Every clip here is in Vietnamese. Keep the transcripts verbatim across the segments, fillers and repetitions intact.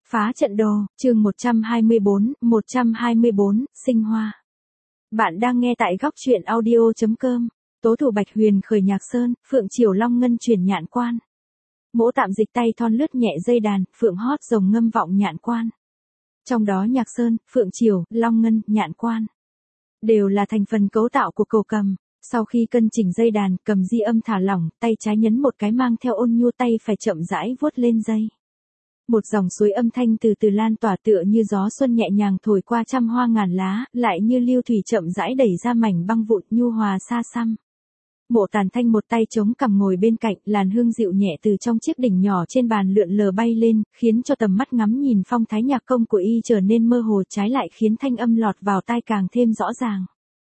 Phá trận đồ, chương một trăm hai mươi bốn, một trăm hai mươi bốn, sinh hoa. Bạn đang nghe tại góc truyện audio chấm com. Tố thủ Bạch Huyền khởi nhạc sơn, Phượng Triều Long Ngân truyền nhạn quan. Mỗ tạm dịch tay thon lướt nhẹ dây đàn, Phượng hót rồng ngâm vọng nhạn quan. Trong đó nhạc sơn, Phượng Triều, Long Ngân, nhạn quan đều là thành phần cấu tạo của cổ cầm. Sau khi cân chỉnh dây đàn, cầm di âm thả lỏng, tay trái nhấn một cái mang theo ôn nhu, tay phải chậm rãi vuốt lên dây. Một dòng suối âm thanh từ từ lan tỏa tựa như gió xuân nhẹ nhàng thổi qua trăm hoa ngàn lá, lại như lưu thủy chậm rãi đẩy ra mảnh băng vụn nhu hòa xa xăm. Mộ Tàn Thanh một tay chống cằm ngồi bên cạnh, làn hương dịu nhẹ từ trong chiếc đỉnh nhỏ trên bàn lượn lờ bay lên, khiến cho tầm mắt ngắm nhìn phong thái nhạc công của y trở nên mơ hồ, trái lại khiến thanh âm lọt vào tai càng thêm rõ ràng.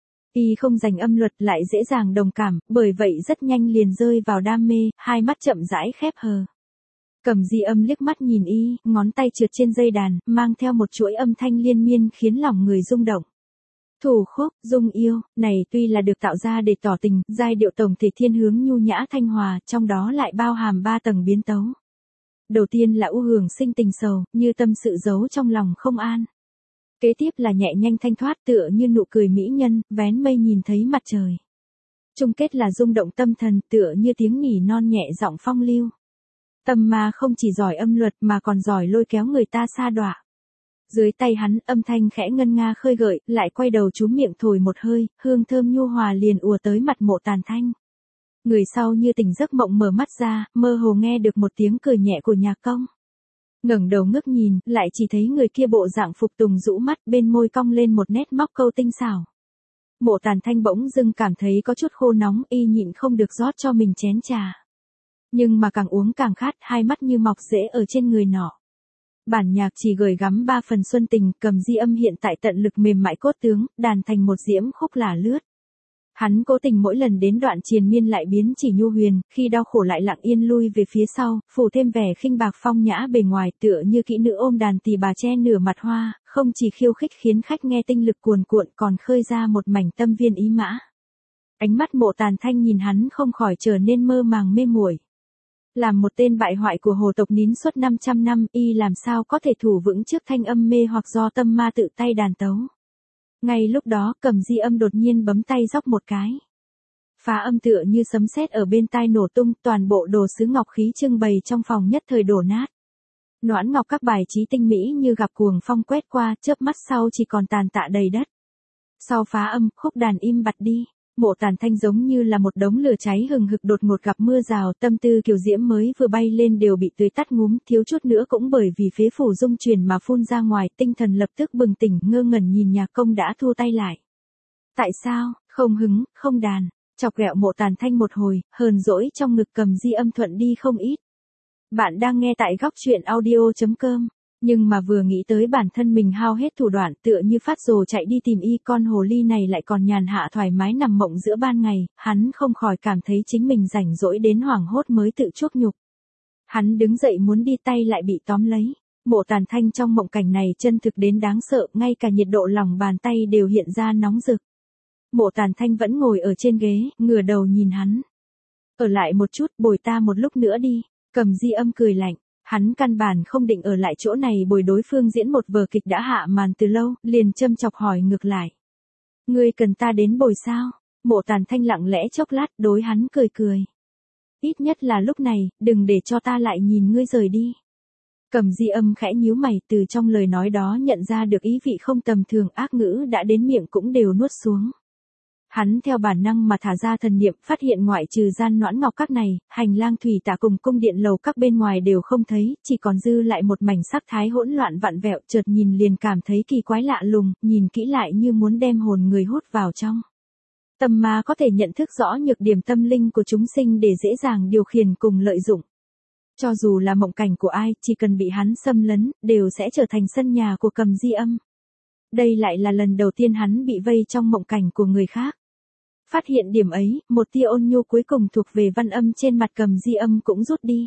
Y không dành âm luật lại dễ dàng đồng cảm, bởi vậy rất nhanh liền rơi vào đam mê, hai mắt chậm rãi khép hờ. Cầm di âm liếc mắt nhìn y, ngón tay trượt trên dây đàn, mang theo một chuỗi âm thanh liên miên khiến lòng người rung động. Thủ khúc, dung yêu, này tuy là được tạo ra để tỏ tình, giai điệu tổng thể thiên hướng nhu nhã thanh hòa, trong đó lại bao hàm ba tầng biến tấu. Đầu tiên là u hưởng sinh tình sầu, như tâm sự giấu trong lòng không an. Kế tiếp là nhẹ nhanh thanh thoát tựa như nụ cười mỹ nhân, vén mây nhìn thấy mặt trời. Chung kết là rung động tâm thần tựa như tiếng nỉ non nhẹ giọng phong lưu. Tâm ma không chỉ giỏi âm luật mà còn giỏi lôi kéo người ta sa đọa. Dưới tay hắn, âm thanh khẽ ngân nga khơi gợi, lại quay đầu chúm miệng thổi một hơi, hương thơm nhu hòa liền ùa tới mặt Mộ Tàn Thanh. Người sau như tỉnh giấc mộng mở mắt ra, mơ hồ nghe được một tiếng cười nhẹ của nhạc công. Ngẩng đầu ngước nhìn, lại chỉ thấy người kia bộ dạng phục tùng rũ mắt, bên môi cong lên một nét móc câu tinh xảo. Mộ Tàn Thanh bỗng dưng cảm thấy có chút khô nóng, y nhịn không được rót cho mình chén trà. Nhưng mà càng uống càng khát, hai mắt như mọc rễ ở trên người nọ. Bản nhạc chỉ gửi gắm ba phần xuân tình, cầm di âm hiện tại tận lực mềm mại cốt tướng, đàn thành một diễm khúc lả lướt. Hắn cố tình mỗi lần đến đoạn triền miên lại biến chỉ nhu huyền, khi đau khổ lại lặng yên lui về phía sau, phủ thêm vẻ khinh bạc phong nhã bề ngoài tựa như kỹ nữ ôm đàn tỳ bà che nửa mặt hoa, không chỉ khiêu khích khiến khách nghe tinh lực cuồn cuộn còn khơi ra một mảnh tâm viên ý mã. Ánh mắt Mộ Tàn Thanh nhìn hắn không khỏi trở nên mơ màng mê muội. Làm một tên bại hoại của hồ tộc nín suốt năm trăm năm, y làm sao có thể thủ vững trước thanh âm mê hoặc do tâm ma tự tay đàn tấu. Ngay lúc đó, cầm di âm đột nhiên bấm tay dóc một cái. Phá âm tựa như sấm sét ở bên tai nổ tung, toàn bộ đồ sứ ngọc khí trưng bày trong phòng nhất thời đổ nát. Noãn ngọc các bài trí tinh mỹ như gặp cuồng phong quét qua, chớp mắt sau chỉ còn tàn tạ đầy đất. Sau phá âm, khúc đàn im bặt đi. Mộ Tàn Thanh giống như là một đống lửa cháy hừng hực đột ngột gặp mưa rào, tâm tư kiều diễm mới vừa bay lên đều bị tưới tắt ngúm, thiếu chút nữa cũng bởi vì phế phủ dung truyền mà phun ra ngoài, tinh thần lập tức bừng tỉnh, ngơ ngẩn nhìn nhạc công đã thu tay lại. Tại sao, không hứng, không đàn, chọc ghẹo Mộ Tàn Thanh một hồi, hờn dỗi trong ngực cầm di âm thuận đi không ít. Bạn đang nghe tại góc truyện audio chấm com. Nhưng mà vừa nghĩ tới bản thân mình hao hết thủ đoạn tựa như phát rồ chạy đi tìm y, con hồ ly này lại còn nhàn hạ thoải mái nằm mộng giữa ban ngày, hắn không khỏi cảm thấy chính mình rảnh rỗi đến hoảng hốt mới tự chuốc nhục. Hắn đứng dậy muốn đi tay lại bị tóm lấy. Mộ Tàn Thanh trong mộng cảnh này chân thực đến đáng sợ, ngay cả nhiệt độ lòng bàn tay đều hiện ra nóng rực. Mộ Tàn Thanh vẫn ngồi ở trên ghế, ngửa đầu nhìn hắn. Ở lại một chút, bồi ta một lúc nữa đi. Cầm di âm cười lạnh. Hắn căn bản không định ở lại chỗ này bồi đối phương diễn một vở kịch đã hạ màn từ lâu, liền châm chọc hỏi ngược lại. Ngươi cần ta đến bồi sao? Mộ Tàn Thanh lặng lẽ chốc lát đối hắn cười cười. Ít nhất là lúc này, đừng để cho ta lại nhìn ngươi rời đi. Cầm di âm khẽ nhíu mày, từ trong lời nói đó nhận ra được ý vị không tầm thường, ác ngữ đã đến miệng cũng đều nuốt xuống. Hắn theo bản năng mà thả ra thần niệm, phát hiện ngoại trừ gian Noãn ngọc các này, hành lang thủy tả cùng cung điện lầu các bên ngoài đều không thấy, chỉ còn dư lại một mảnh sắc thái hỗn loạn vặn vẹo, chợt nhìn liền cảm thấy kỳ quái lạ lùng, nhìn kỹ lại như muốn đem hồn người hút vào trong. Tâm ma có thể nhận thức rõ nhược điểm tâm linh của chúng sinh để dễ dàng điều khiển cùng lợi dụng. Cho dù là mộng cảnh của ai, chỉ cần bị hắn xâm lấn, đều sẽ trở thành sân nhà của cầm di âm. Đây lại là lần đầu tiên hắn bị vây trong mộng cảnh của người khác. Phát hiện điểm ấy, một tia ôn nhu cuối cùng thuộc về văn âm trên mặt cầm di âm cũng rút đi.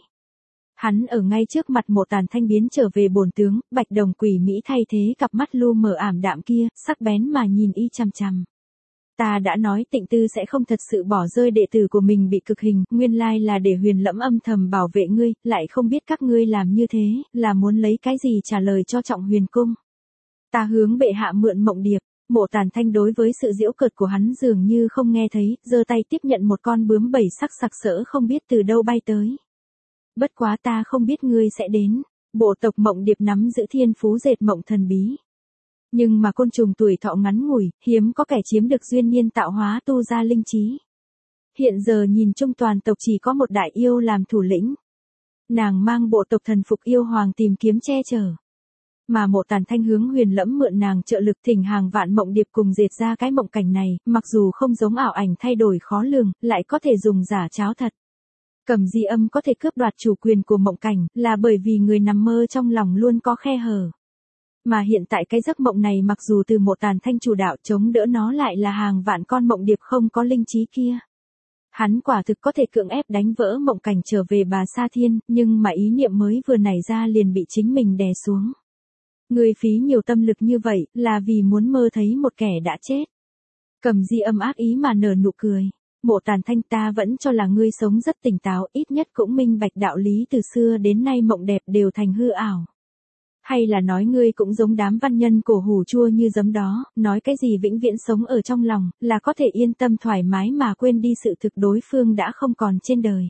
Hắn ở ngay trước mặt Mộ Tàn Thanh biến trở về bổn tướng, bạch đồng quỷ mỹ thay thế cặp mắt lu mờ ảm đạm kia, sắc bén mà nhìn y chằm chằm. Ta đã nói Tịnh Tư sẽ không thật sự bỏ rơi đệ tử của mình bị cực hình, nguyên lai là để Huyền Lẫm âm thầm bảo vệ ngươi, lại không biết các ngươi làm như thế, là muốn lấy cái gì trả lời cho Trọng Huyền cung. Ta hướng bệ hạ mượn mộng điệp. Mộ Tàn Thanh đối với sự giễu cợt của hắn dường như không nghe thấy, giơ tay tiếp nhận một con bướm bảy sắc sặc sỡ không biết từ đâu bay tới. Bất quá ta không biết ngươi sẽ đến. Bộ tộc mộng điệp nắm giữ thiên phú dệt mộng thần bí. Nhưng mà côn trùng tuổi thọ ngắn ngủi, hiếm có kẻ chiếm được duyên niên tạo hóa tu ra linh trí. Hiện giờ nhìn chung toàn tộc chỉ có một đại yêu làm thủ lĩnh. Nàng mang bộ tộc thần phục yêu hoàng tìm kiếm che chở. Mà Mộ Tàn Thanh hướng Huyền Lẫm mượn nàng trợ lực thỉnh hàng vạn mộng điệp cùng dệt ra cái mộng cảnh này, mặc dù không giống ảo ảnh thay đổi khó lường, lại có thể dùng giả cháo thật. Cầm Di Âm có thể cướp đoạt chủ quyền của mộng cảnh, là bởi vì người nằm mơ trong lòng luôn có khe hở. Mà hiện tại cái giấc mộng này mặc dù từ Mộ Tàn Thanh chủ đạo chống đỡ nó lại là hàng vạn con mộng điệp không có linh trí kia. Hắn quả thực có thể cưỡng ép đánh vỡ mộng cảnh trở về Bà Sa Thiên, nhưng mà ý niệm mới vừa nảy ra liền bị chính mình đè xuống. Ngươi phí nhiều tâm lực như vậy, là vì muốn mơ thấy một kẻ đã chết. Cầm Di Âm ác ý mà nở nụ cười. Mộ Tàn Thanh, ta vẫn cho là ngươi sống rất tỉnh táo, ít nhất cũng minh bạch đạo lý từ xưa đến nay mộng đẹp đều thành hư ảo. Hay là nói ngươi cũng giống đám văn nhân cổ hủ chua như giấm đó, nói cái gì vĩnh viễn sống ở trong lòng, là có thể yên tâm thoải mái mà quên đi sự thực đối phương đã không còn trên đời.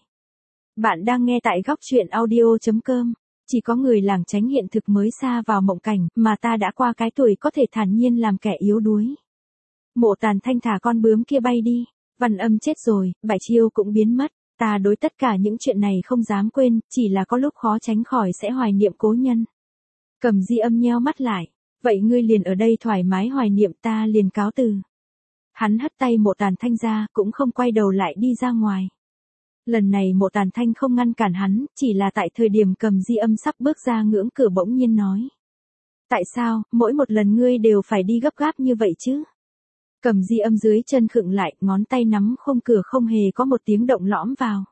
Bạn đang nghe tại góc truyện audio chấm com. Chỉ có người làng tránh hiện thực mới xa vào mộng cảnh, mà ta đã qua cái tuổi có thể thản nhiên làm kẻ yếu đuối. Mộ Tàn Thanh thả con bướm kia bay đi, Văn Âm chết rồi, Bạch Chiêu cũng biến mất, ta đối tất cả những chuyện này không dám quên, chỉ là có lúc khó tránh khỏi sẽ hoài niệm cố nhân. Cầm Di Âm nheo mắt lại, vậy ngươi liền ở đây thoải mái hoài niệm, ta liền cáo từ. Hắn hất tay Mộ Tàn Thanh ra, cũng không quay đầu lại đi ra ngoài. Lần này Mộ Tàn Thanh không ngăn cản hắn, chỉ là tại thời điểm Cầm Di Âm sắp bước ra ngưỡng cửa bỗng nhiên nói. Tại sao, mỗi một lần ngươi đều phải đi gấp gáp như vậy chứ? Cầm Di Âm dưới chân khựng lại, ngón tay nắm khung cửa không hề có một tiếng động lõm vào.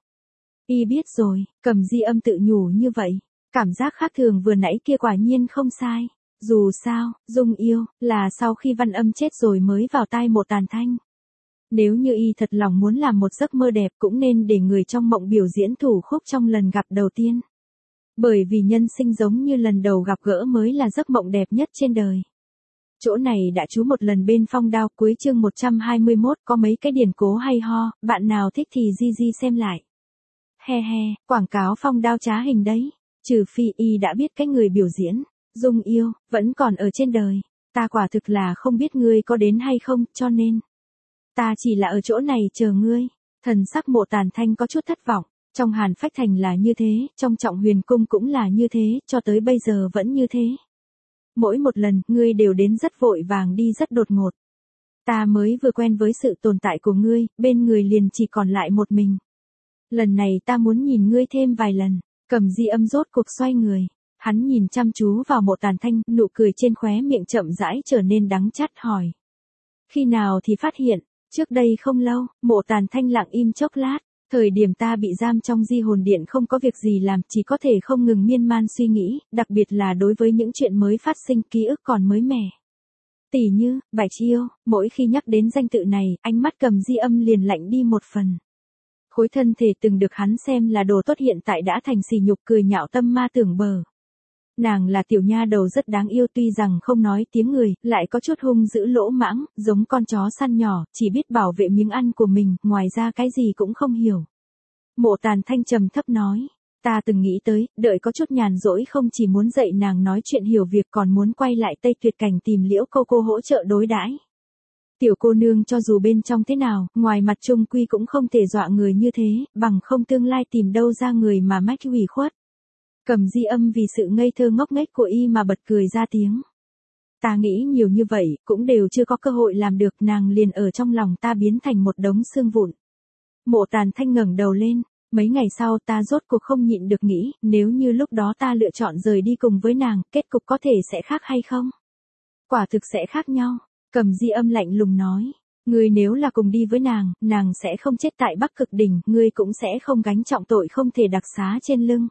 Y biết rồi, Cầm Di Âm tự nhủ như vậy. Cảm giác khác thường vừa nãy kia quả nhiên không sai. Dù sao, Dung yêu, là sau khi Văn Âm chết rồi mới vào tai Mộ Tàn Thanh. Nếu như y thật lòng muốn làm một giấc mơ đẹp cũng nên để người trong mộng biểu diễn thủ khúc trong lần gặp đầu tiên. Bởi vì nhân sinh giống như lần đầu gặp gỡ mới là giấc mộng đẹp nhất trên đời. Chỗ này đã chú một lần bên phong đao, cuối chương một trăm hai mươi mốt có mấy cái điển cố hay ho, bạn nào thích thì di di xem lại. He he, quảng cáo phong đao trá hình đấy. Trừ phi y đã biết cái người biểu diễn, Dung yêu, vẫn còn ở trên đời. Ta quả thực là không biết ngươi có đến hay không, cho nên. Ta chỉ là ở chỗ này chờ ngươi. Thần sắc Mộ Tàn Thanh có chút thất vọng. Trong Hàn Phách Thành là như thế, trong Trọng Huyền cung cũng là như thế, cho tới bây giờ vẫn như thế. Mỗi một lần, ngươi đều đến rất vội vàng đi rất đột ngột. Ta mới vừa quen với sự tồn tại của ngươi, bên người liền chỉ còn lại một mình. Lần này ta muốn nhìn ngươi thêm vài lần. Cầm Di Âm rốt cuộc xoay người. Hắn nhìn chăm chú vào Mộ Tàn Thanh, nụ cười trên khóe miệng chậm rãi trở nên đắng chát hỏi. Khi nào thì phát hiện, trước đây không lâu, Mộ Tàn Thanh lặng im chốc lát. Thời điểm ta bị giam trong di hồn điện không có việc gì làm, chỉ có thể không ngừng miên man suy nghĩ, đặc biệt là đối với những chuyện mới phát sinh, ký ức còn mới mẻ. Tỉ như, Bạch Chiêu, mỗi khi nhắc đến danh tự này, ánh mắt Cầm Di Âm liền lạnh đi một phần. Khối thân thể từng được hắn xem là đồ tốt hiện tại đã thành sỉ nhục, cười nhạo tâm ma tưởng bờ. Nàng là tiểu nha đầu rất đáng yêu, tuy rằng không nói tiếng người, lại có chút hung dữ lỗ mãng, giống con chó săn nhỏ, chỉ biết bảo vệ miếng ăn của mình, ngoài ra cái gì cũng không hiểu. Mộ Tàn Thanh trầm thấp nói, ta từng nghĩ tới, đợi có chút nhàn rỗi không chỉ muốn dạy nàng nói chuyện hiểu việc còn muốn quay lại Tây Tuyệt Cảnh tìm Liễu Cô Cô hỗ trợ đối đãi. Tiểu cô nương cho dù bên trong thế nào, ngoài mặt trung quy cũng không thể dọa người như thế, bằng không tương lai tìm đâu ra người mà mách ủy khuất. Cầm Di Âm vì sự ngây thơ ngốc nghếch của y mà bật cười ra tiếng. Ta nghĩ nhiều như vậy, cũng đều chưa có cơ hội làm được, nàng liền ở trong lòng ta biến thành một đống xương vụn. Mộ Tàn Thanh ngẩng đầu lên, mấy ngày sau ta rốt cuộc không nhịn được nghĩ, nếu như lúc đó ta lựa chọn rời đi cùng với nàng, kết cục có thể sẽ khác hay không? Quả thực sẽ khác nhau. Cầm Di Âm lạnh lùng nói, ngươi nếu là cùng đi với nàng, nàng sẽ không chết tại Bắc Cực Đỉnh, ngươi cũng sẽ không gánh trọng tội không thể đặc xá trên lưng.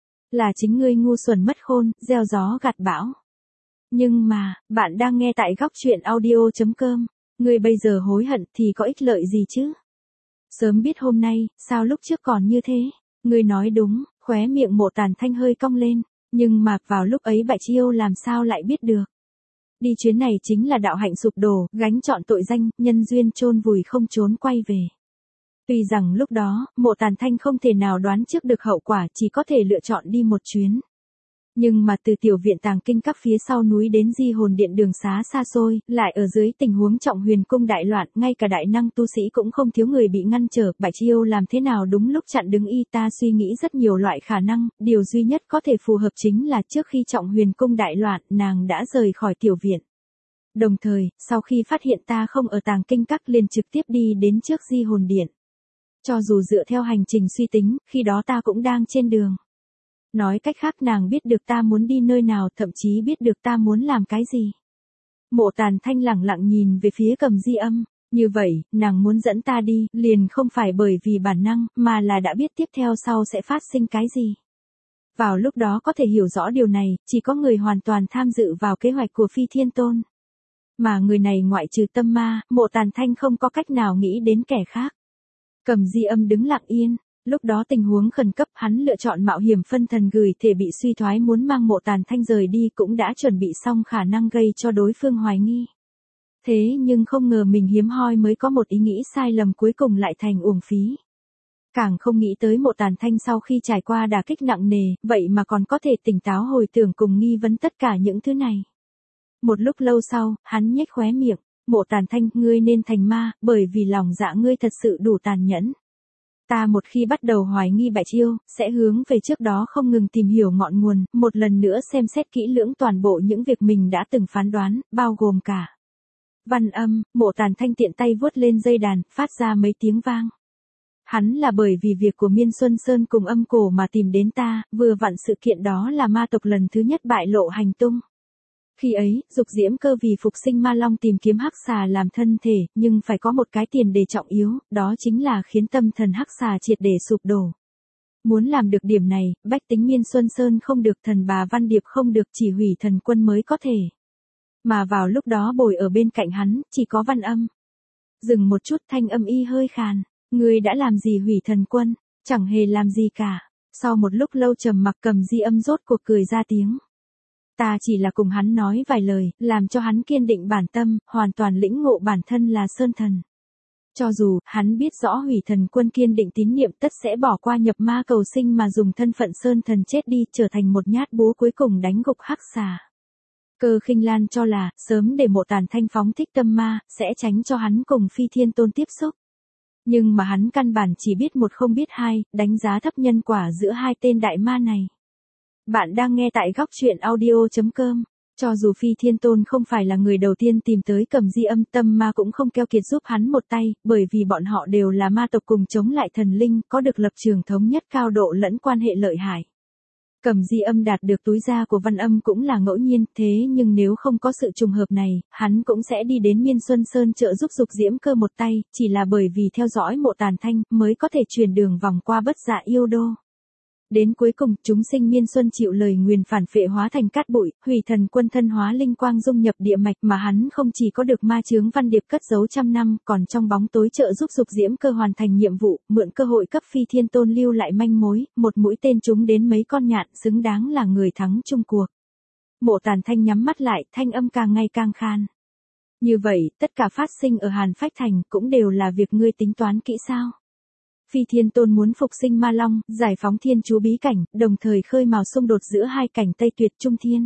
Là chính ngươi ngu xuẩn mất khôn, gieo gió gặt bão. Nhưng mà, bạn đang nghe tại góc truyện audio chấm com. Ngươi bây giờ hối hận thì có ích lợi gì chứ? Sớm biết hôm nay, sao lúc trước còn như thế? Ngươi nói đúng, khóe miệng Mộ Tàn Thanh hơi cong lên, nhưng mà vào lúc ấy Bạch Chiêu làm sao lại biết được? Đi chuyến này chính là đạo hạnh sụp đổ, gánh trọn tội danh, nhân duyên chôn vùi không trốn quay về. Tuy rằng lúc đó, Mộ Tàn Thanh không thể nào đoán trước được hậu quả, chỉ có thể lựa chọn đi một chuyến. Nhưng mà từ tiểu viện tàng kinh các phía sau núi đến di hồn điện đường xá xa xôi, lại ở dưới tình huống trọng huyền cung đại loạn, ngay cả đại năng tu sĩ cũng không thiếu người bị ngăn trở, Bạch Chiêu làm thế nào đúng lúc chặn đứng y ta suy nghĩ rất nhiều loại khả năng, điều duy nhất có thể phù hợp chính là trước khi trọng huyền cung đại loạn, nàng đã rời khỏi tiểu viện. Đồng thời, sau khi phát hiện ta không ở tàng kinh các liền trực tiếp đi đến trước di hồn điện. Cho dù dựa theo hành trình suy tính, khi đó ta cũng đang trên đường. Nói cách khác nàng biết được ta muốn đi nơi nào, thậm chí biết được ta muốn làm cái gì. Mộ Tàn Thanh lẳng lặng nhìn về phía Cầm Di Âm, như vậy, nàng muốn dẫn ta đi, liền không phải bởi vì bản năng, mà là đã biết tiếp theo sau sẽ phát sinh cái gì. Vào lúc đó có thể hiểu rõ điều này, chỉ có người hoàn toàn tham dự vào kế hoạch của Phi Thiên Tôn. Mà người này ngoại trừ tâm ma, Mộ Tàn Thanh không có cách nào nghĩ đến kẻ khác. Cầm Di Âm đứng lặng yên. Lúc đó tình huống khẩn cấp hắn lựa chọn mạo hiểm phân thần gửi thể bị suy thoái muốn mang Mộ Tàn Thanh rời đi cũng đã chuẩn bị xong khả năng gây cho đối phương hoài nghi. Thế nhưng không ngờ mình hiếm hoi mới có một ý nghĩ sai lầm cuối cùng lại thành uổng phí. Càng không nghĩ tới Mộ Tàn Thanh sau khi trải qua đả kích nặng nề, vậy mà còn có thể tỉnh táo hồi tưởng cùng nghi vấn tất cả những thứ này. Một lúc lâu sau, hắn nhếch khóe miệng, Mộ Tàn Thanh, ngươi nên thành ma, bởi vì lòng dạ ngươi thật sự đủ tàn nhẫn. Ta một khi bắt đầu hoài nghi Bạch Chiêu, sẽ hướng về trước đó không ngừng tìm hiểu ngọn nguồn, một lần nữa xem xét kỹ lưỡng toàn bộ những việc mình đã từng phán đoán, bao gồm cả văn âm. Mộ Tàn Thanh tiện tay vuốt lên dây đàn, phát ra mấy tiếng vang. Hắn là bởi vì việc của Miên Xuân Sơn cùng âm cổ mà tìm đến ta, vừa vặn sự kiện đó là ma tộc lần thứ nhất bại lộ hành tung. Khi ấy, Dục Diễm Cơ vì phục sinh ma long tìm kiếm hắc xà làm thân thể, nhưng phải có một cái tiền đề trọng yếu, đó chính là khiến tâm thần hắc xà triệt để sụp đổ. Muốn làm được điểm này, bách tính Miên Xuân Sơn không được, thần bà Văn Điệp không được, chỉ hủy thần quân mới có thể. Mà vào lúc đó bồi ở bên cạnh hắn, chỉ có Văn Âm. Dừng một chút, thanh âm y hơi khàn, ngươi đã làm gì hủy thần quân, chẳng hề làm gì cả. Sau một lúc lâu trầm mặc, Cầm Di Âm rốt cuộc cười ra tiếng. Ta chỉ là cùng hắn nói vài lời, làm cho hắn kiên định bản tâm, hoàn toàn lĩnh ngộ bản thân là Sơn Thần. Cho dù, hắn biết rõ hủy thần quân kiên định tín niệm tất sẽ bỏ qua nhập ma cầu sinh mà dùng thân phận Sơn Thần chết đi, trở thành một nhát búa cuối cùng đánh gục hắc xà. Cơ Khinh Lan cho là, sớm để Mộ Tàn Thanh phóng thích tâm ma, sẽ tránh cho hắn cùng Phi Thiên Tôn tiếp xúc. Nhưng mà hắn căn bản chỉ biết một không biết hai, đánh giá thấp nhân quả giữa hai tên đại ma này. Bạn đang nghe tại góc truyện audio chấm com. Cho dù Phi Thiên Tôn không phải là người đầu tiên tìm tới Cầm Di Âm, tâm ma cũng không keo kiệt giúp hắn một tay, bởi vì bọn họ đều là ma tộc cùng chống lại thần linh, có được lập trường thống nhất cao độ lẫn quan hệ lợi hại. Cầm Di Âm đạt được túi da của Văn Âm cũng là ngẫu nhiên, thế nhưng nếu không có sự trùng hợp này, hắn cũng sẽ đi đến Miên Xuân Sơn trợ giúp Dục Diễm Cơ một tay, chỉ là bởi vì theo dõi Mộ Tàn Thanh, mới có thể truyền đường vòng qua Bất Dạ Yêu Đô. Đến cuối cùng, chúng sinh Miên Xuân chịu lời nguyền phản phệ hóa thành cát bụi, hủy thần quân thân hóa linh quang dung nhập địa mạch, mà hắn không chỉ có được ma chướng Văn Điệp cất giấu trăm năm, còn trong bóng tối trợ giúp Dục Diễm Cơ hoàn thành nhiệm vụ, mượn cơ hội cấp Phi Thiên Tôn lưu lại manh mối, một mũi tên trúng đến mấy con nhạn, xứng đáng là người thắng chung cuộc. Mộ Tàn Thanh nhắm mắt lại, thanh âm càng ngày càng khan. Như vậy, tất cả phát sinh ở Hàn Phách Thành cũng đều là việc ngươi tính toán kỹ sao? Phi Thiên Tôn muốn phục sinh ma long, giải phóng thiên chú bí cảnh, đồng thời khơi mào xung đột giữa hai cảnh Tây Tuyệt Trung Thiên.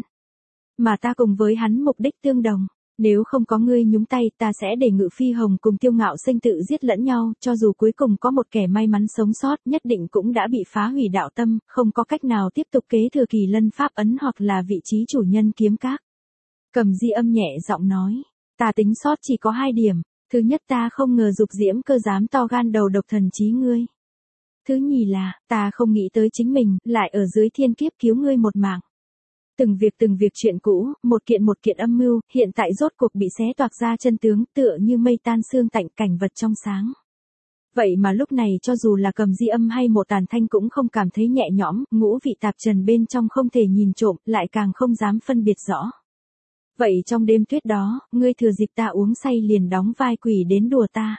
Mà ta cùng với hắn mục đích tương đồng, nếu không có ngươi nhúng tay, ta sẽ để Ngự Phi Hồng cùng Tiêu Ngạo Sinh tự giết lẫn nhau, cho dù cuối cùng có một kẻ may mắn sống sót, nhất định cũng đã bị phá hủy đạo tâm, không có cách nào tiếp tục kế thừa Kỳ Lân Pháp ấn hoặc là vị trí chủ nhân kiếm các. Cầm Di Âm nhẹ giọng nói, ta tính sót chỉ có hai điểm. Thứ nhất, ta không ngờ Dục Diễm Cơ dám to gan đầu độc thần trí ngươi. Thứ nhì là, ta không nghĩ tới chính mình, lại ở dưới thiên kiếp cứu ngươi một mạng. Từng việc từng việc chuyện cũ, một kiện một kiện âm mưu, hiện tại rốt cuộc bị xé toạc ra chân tướng, tựa như mây tan sương tạnh, cảnh vật trong sáng. Vậy mà lúc này cho dù là Cầm Di Âm hay Mộ Tàn Thanh cũng không cảm thấy nhẹ nhõm, ngũ vị tạp trần bên trong không thể nhìn trộm, lại càng không dám phân biệt rõ. Vậy trong đêm tuyết đó, ngươi thừa dịp ta uống say liền đóng vai quỷ đến đùa ta.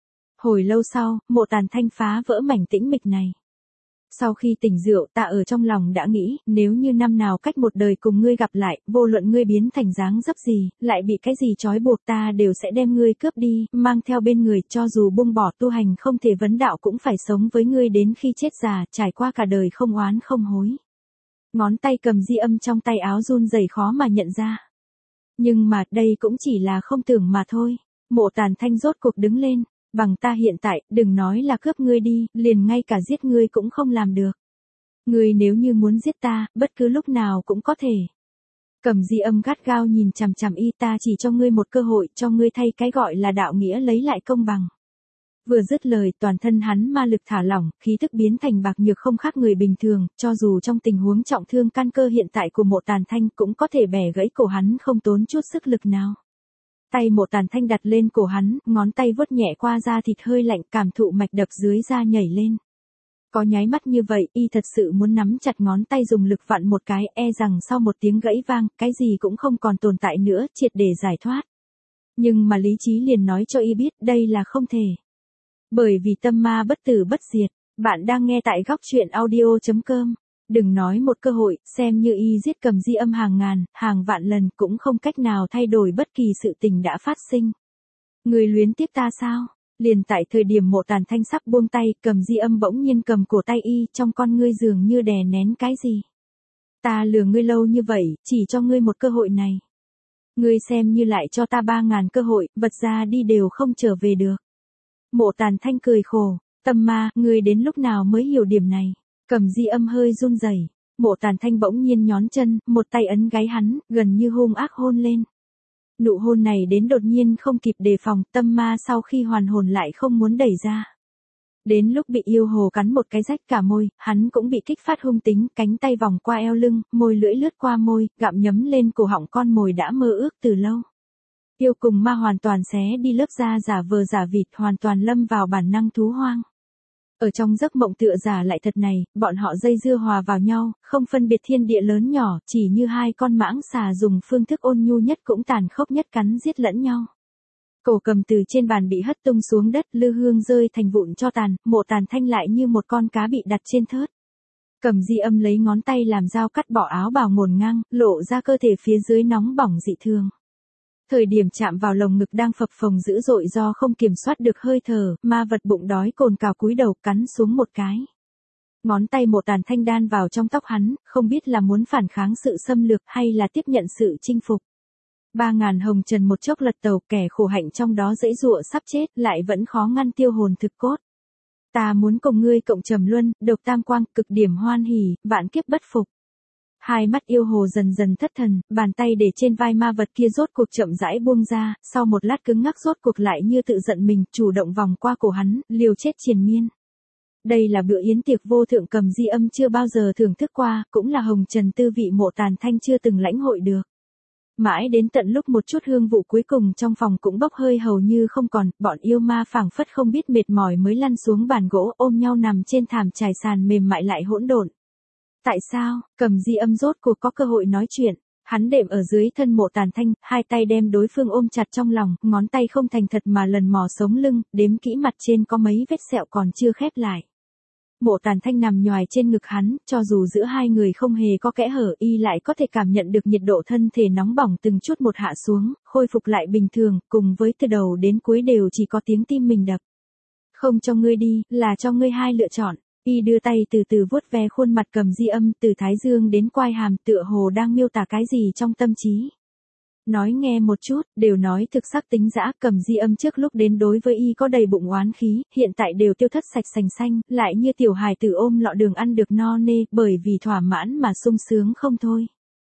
Hồi lâu sau, Mộ Tàn Thanh phá vỡ mảnh tĩnh mịch này. Sau khi tỉnh rượu ta ở trong lòng đã nghĩ, nếu như năm nào cách một đời cùng ngươi gặp lại, vô luận ngươi biến thành dáng dấp gì, lại bị cái gì trói buộc ta đều sẽ đem ngươi cướp đi, mang theo bên người, cho dù buông bỏ tu hành không thể vấn đạo cũng phải sống với ngươi đến khi chết già, trải qua cả đời không oán không hối. Ngón tay cầm di âm trong tay áo run rẩy khó mà nhận ra. Nhưng mà, đây cũng chỉ là không tưởng mà thôi. Mộ Tàn Thanh rốt cuộc đứng lên. Bằng ta hiện tại, đừng nói là cướp ngươi đi, liền ngay cả giết ngươi cũng không làm được. Ngươi nếu như muốn giết ta, bất cứ lúc nào cũng có thể. Cầm di âm gắt gao nhìn chằm chằm y, ta chỉ cho ngươi một cơ hội, cho ngươi thay cái gọi là đạo nghĩa lấy lại công bằng. Vừa dứt lời, toàn thân hắn ma lực thả lỏng, khí thức biến thành bạc nhược không khác người bình thường, cho dù trong tình huống trọng thương căn cơ hiện tại của Mộ Tàn Thanh cũng có thể bẻ gãy cổ hắn không tốn chút sức lực nào. Tay Mộ Tàn Thanh đặt lên cổ hắn, ngón tay vuốt nhẹ qua da thịt hơi lạnh, cảm thụ mạch đập dưới da nhảy lên. Có nháy mắt như vậy, y thật sự muốn nắm chặt ngón tay dùng lực vặn một cái, e rằng sau một tiếng gãy vang, cái gì cũng không còn tồn tại nữa, triệt để giải thoát. Nhưng mà lý trí liền nói cho y biết đây là không thể. Bởi vì tâm ma bất tử bất diệt, bạn đang nghe tại góc truyện audio chấm com. Đừng nói một cơ hội, xem như y giết cầm di âm hàng ngàn, hàng vạn lần cũng không cách nào thay đổi bất kỳ sự tình đã phát sinh. Người luyến tiếc ta sao? Liền tại thời điểm Mộ Tàn Thanh sắp buông tay, cầm di âm bỗng nhiên cầm cổ tay y, trong con ngươi dường như đè nén cái gì. Ta lừa ngươi lâu như vậy, chỉ cho ngươi một cơ hội này. Ngươi xem như lại cho ta ba ngàn cơ hội, vật ra đi đều không trở về được. Mộ Tàn Thanh cười khổ, tâm ma, ngươi đến lúc nào mới hiểu điểm này. Cầm di âm hơi run rẩy, Mộ Tàn Thanh bỗng nhiên nhón chân, một tay ấn gáy hắn, gần như hung ác hôn lên. Nụ hôn này đến đột nhiên không kịp đề phòng, tâm ma sau khi hoàn hồn lại không muốn đẩy ra. Đến lúc bị yêu hồ cắn một cái rách cả môi, hắn cũng bị kích phát hung tính, cánh tay vòng qua eo lưng, môi lưỡi lướt qua môi, gặm nhấm lên cổ họng con mồi đã mơ ước từ lâu. Yêu cùng ma hoàn toàn xé đi lớp da giả vờ giả vịt, hoàn toàn lâm vào bản năng thú hoang. Ở trong giấc mộng tựa giả lại thật này, bọn họ dây dưa hòa vào nhau, không phân biệt thiên địa lớn nhỏ, chỉ như hai con mãng xà dùng phương thức ôn nhu nhất cũng tàn khốc nhất cắn giết lẫn nhau. Cổ cầm từ trên bàn bị hất tung xuống đất, lư hương rơi thành vụn cho tàn, Mộ Tàn Thanh lại như một con cá bị đặt trên thớt. Cầm di âm lấy ngón tay làm dao cắt bỏ áo bào ngổn ngang, lộ ra cơ thể phía dưới nóng bỏng dị thường. Thời điểm chạm vào lồng ngực đang phập phồng dữ dội do không kiểm soát được hơi thở, ma vật bụng đói cồn cào cúi đầu cắn xuống một cái. Ngón tay Mộ Tàn Thanh đan vào trong tóc hắn, không biết là muốn phản kháng sự xâm lược hay là tiếp nhận sự chinh phục. Ba ngàn hồng trần một chốc lật tàu, kẻ khổ hạnh trong đó dãy dụa sắp chết, lại vẫn khó ngăn tiêu hồn thực cốt. Ta muốn cùng ngươi cộng trầm luân, độc tam quang, cực điểm hoan hỉ, vạn kiếp bất phục. Hai mắt yêu hồ dần dần thất thần, bàn tay để trên vai ma vật kia rốt cuộc chậm rãi buông ra, sau một lát cứng ngắc rốt cuộc lại như tự giận mình, chủ động vòng qua cổ hắn, liều chết triền miên. Đây là bữa yến tiệc vô thượng cầm di âm chưa bao giờ thưởng thức qua, cũng là hồng trần tư vị Mộ Tàn Thanh chưa từng lãnh hội được. Mãi đến tận lúc một chút hương vụ cuối cùng trong phòng cũng bốc hơi hầu như không còn, bọn yêu ma phảng phất không biết mệt mỏi mới lăn xuống bàn gỗ ôm nhau nằm trên thảm trải sàn mềm mại lại hỗn độn. Tại sao, cầm di âm rốt cuộc có cơ hội nói chuyện, hắn đệm ở dưới thân Mộ Tàn Thanh, hai tay đem đối phương ôm chặt trong lòng, ngón tay không thành thật mà lần mò sống lưng, đếm kỹ mặt trên có mấy vết sẹo còn chưa khép lại. Mộ Tàn Thanh nằm nhoài trên ngực hắn, cho dù giữa hai người không hề có kẽ hở, y lại có thể cảm nhận được nhiệt độ thân thể nóng bỏng từng chút một hạ xuống, khôi phục lại bình thường, cùng với từ đầu đến cuối đều chỉ có tiếng tim mình đập. Không cho ngươi đi, là cho ngươi hai lựa chọn. Y đưa tay từ từ vuốt ve khuôn mặt cầm di âm, từ thái dương đến quai hàm, tựa hồ đang miêu tả cái gì trong tâm trí. Nói nghe một chút, đều nói thực sắc tính dã, cầm di âm trước lúc đến đối với y có đầy bụng oán khí, hiện tại đều tiêu thất sạch sành xanh, lại như tiểu hài tử ôm lọ đường ăn được no nê, bởi vì thỏa mãn mà sung sướng không thôi.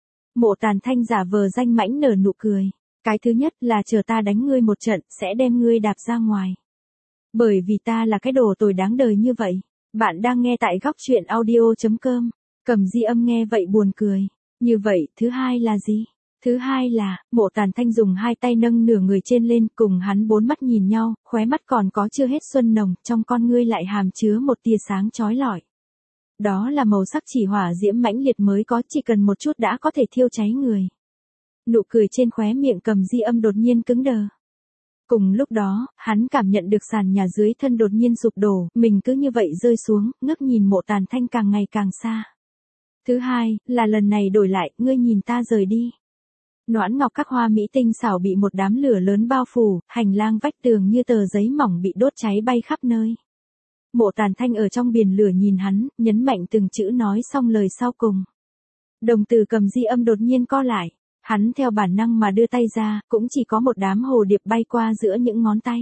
Mộ Tàn Thanh giả vờ danh mãnh nở nụ cười. Cái thứ nhất là chờ ta đánh ngươi một trận, sẽ đem ngươi đạp ra ngoài. Bởi vì ta là cái đồ tồi đáng đời như vậy. Bạn đang nghe tại góc truyện audio chấm com. Cầm di âm nghe vậy buồn cười. Như vậy, thứ hai là gì? Thứ hai là, Mộ Tàn Thanh dùng hai tay nâng nửa người trên lên, cùng hắn bốn mắt nhìn nhau, khóe mắt còn có chưa hết xuân nồng, trong con ngươi lại hàm chứa một tia sáng chói lọi. Đó là màu sắc chỉ hỏa diễm mãnh liệt mới có, chỉ cần một chút đã có thể thiêu cháy người. Nụ cười trên khóe miệng Cầm Di Âm đột nhiên cứng đờ. Cùng lúc đó, hắn cảm nhận được sàn nhà dưới thân đột nhiên sụp đổ, mình cứ như vậy rơi xuống, ngước nhìn Mộ Tàn Thanh càng ngày càng xa. Thứ hai, là lần này đổi lại, ngươi nhìn ta rời đi. Noãn ngọc các hoa mỹ tinh xảo bị một đám lửa lớn bao phủ, hành lang vách tường như tờ giấy mỏng bị đốt cháy bay khắp nơi. Mộ Tàn Thanh ở trong biển lửa nhìn hắn, nhấn mạnh từng chữ nói xong lời sau cùng. Đồng tử Cầm Di Âm đột nhiên co lại, hắn theo bản năng mà đưa tay ra, cũng chỉ có một đám hồ điệp bay qua giữa những ngón tay.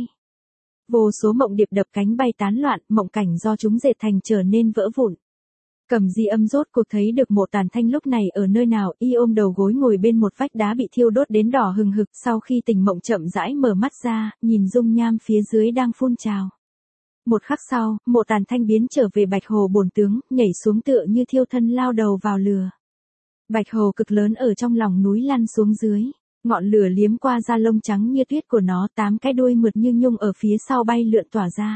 Vô số mộng điệp đập cánh bay tán loạn, mộng cảnh do chúng dệt thành trở nên vỡ vụn. Cầm Di Âm rốt cuộc thấy được Mộ Tàn Thanh lúc này ở nơi nào, y ôm đầu gối ngồi bên một vách đá bị thiêu đốt đến đỏ hừng hực, sau khi tỉnh mộng chậm rãi mở mắt ra, nhìn dung nham phía dưới đang phun trào. Một khắc sau, Mộ Tàn Thanh biến trở về Bạch Hồ bổn tướng, nhảy xuống tựa như thiêu thân lao đầu vào lửa. Bạch Hồ cực lớn ở trong lòng núi lăn xuống dưới, ngọn lửa liếm qua da lông trắng như tuyết của nó, tám cái đuôi mượt như nhung ở phía sau bay lượn tỏa ra.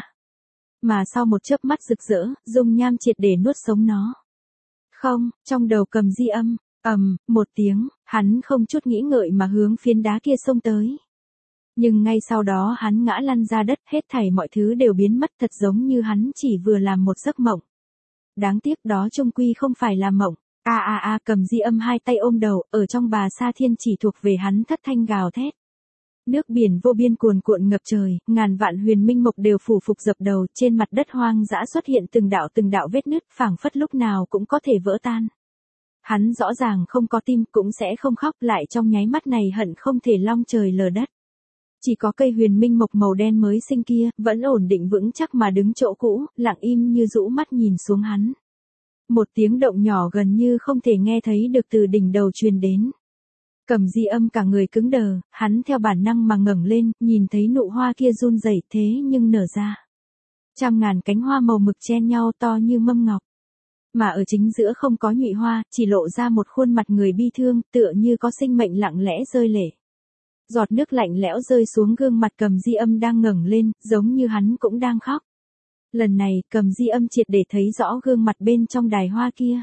Mà sau một chớp mắt rực rỡ, dung nham triệt để nuốt sống nó. Không, trong đầu Cầm Di Âm, ầm, một tiếng, hắn không chút nghĩ ngợi mà hướng phiến đá kia xông tới. Nhưng ngay sau đó hắn ngã lăn ra đất, hết thảy mọi thứ đều biến mất thật giống như hắn chỉ vừa làm một giấc mộng. Đáng tiếc đó chung quy không phải là mộng. A a a, Cầm Di Âm hai tay ôm đầu, ở trong Bà Sa Thiên chỉ thuộc về hắn thất thanh gào thét. Nước biển vô biên cuồn cuộn ngập trời, ngàn vạn huyền minh mộc đều phủ phục dập đầu, trên mặt đất hoang dã xuất hiện từng đạo từng đạo vết nứt, phảng phất lúc nào cũng có thể vỡ tan. Hắn rõ ràng không có tim, cũng sẽ không khóc, lại trong nháy mắt này hận không thể long trời lở đất. Chỉ có cây huyền minh mộc màu đen mới sinh kia, vẫn ổn định vững chắc mà đứng chỗ cũ, lặng im như rũ mắt nhìn xuống hắn. Một tiếng động nhỏ gần như không thể nghe thấy được từ đỉnh đầu truyền đến. Cầm Di Âm cả người cứng đờ, hắn theo bản năng mà ngẩng lên, nhìn thấy nụ hoa kia run rẩy thế nhưng nở ra. Trăm ngàn cánh hoa màu mực chen nhau to như mâm ngọc. Mà ở chính giữa không có nhụy hoa, chỉ lộ ra một khuôn mặt người bi thương, tựa như có sinh mệnh lặng lẽ rơi lệ. Giọt nước lạnh lẽo rơi xuống gương mặt Cầm Di Âm đang ngẩng lên, giống như hắn cũng đang khóc. Lần này, Cầm Di Âm triệt để thấy rõ gương mặt bên trong đài hoa kia.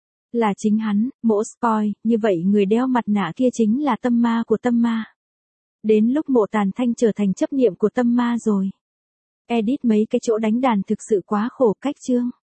Là chính hắn, Mộ Spoil, như vậy người đeo mặt nạ kia chính là tâm ma của tâm ma. Đến lúc Mộ Tàn Thanh trở thành chấp niệm của tâm ma rồi. Edit mấy cái chỗ đánh đàn thực sự quá khổ cách chương.